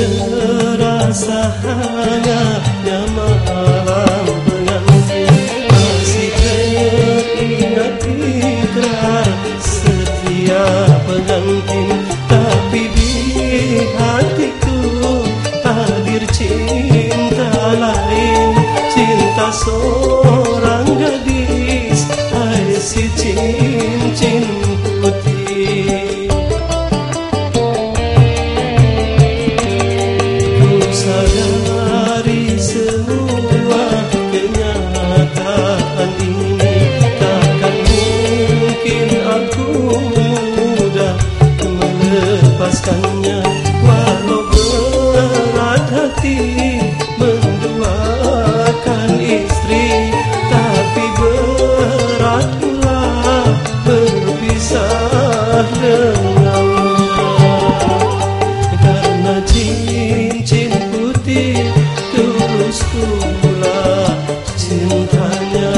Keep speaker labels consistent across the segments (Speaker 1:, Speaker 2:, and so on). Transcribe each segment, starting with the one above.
Speaker 1: terasa hangatnya malam pengantin, masih teringat ikrar setia pengantin. Tapi di hatiku hadir cinta lain, cinta seorang gadis, hai si cincin putih. Sadari semua kenyataan ini, takkan mungkin aku mudah melepaskannya. Walau berat hati menduakan istri, tapi berat pula berpisah dengannya. Karena cincin tulus pula cintanya.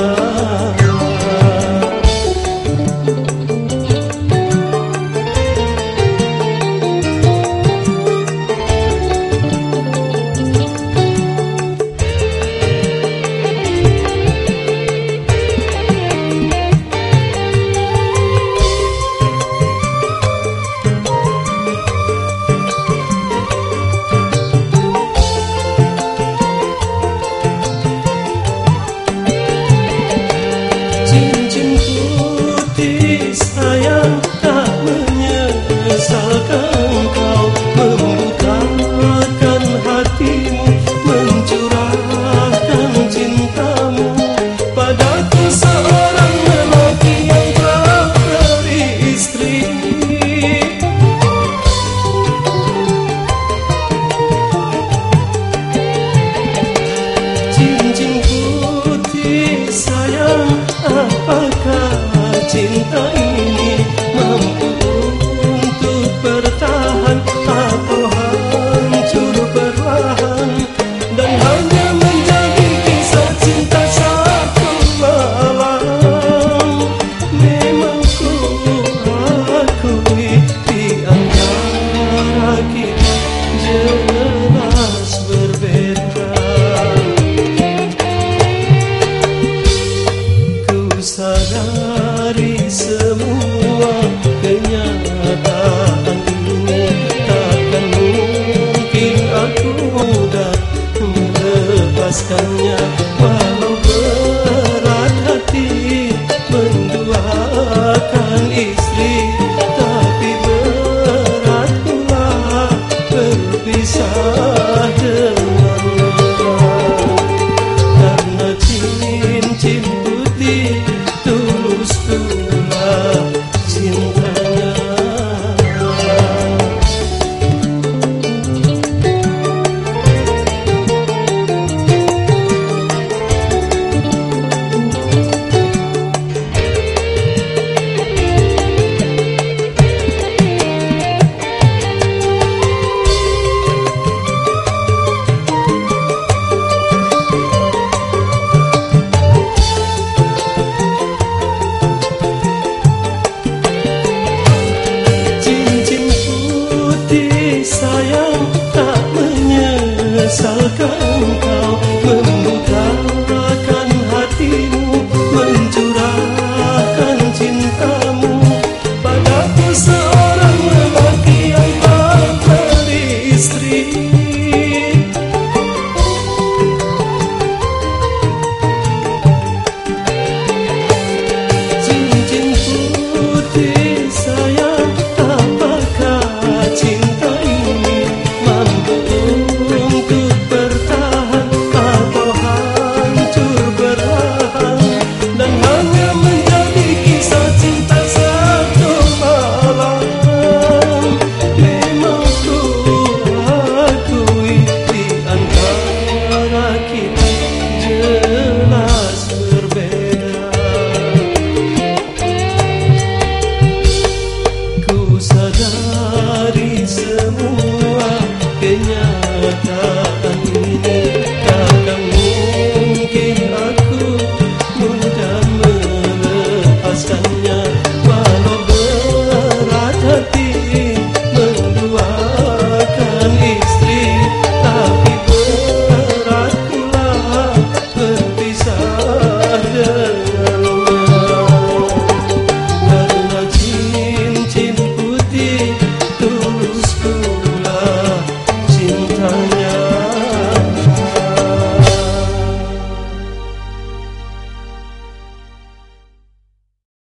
Speaker 1: Cincin putih sayang, tak menyesalkan kau membukakan hatimu, mencurahkan cintamu padaku, seorang lelaki yang telah beristri. Cincin putih sayang, apakah cinta ini mampu untuk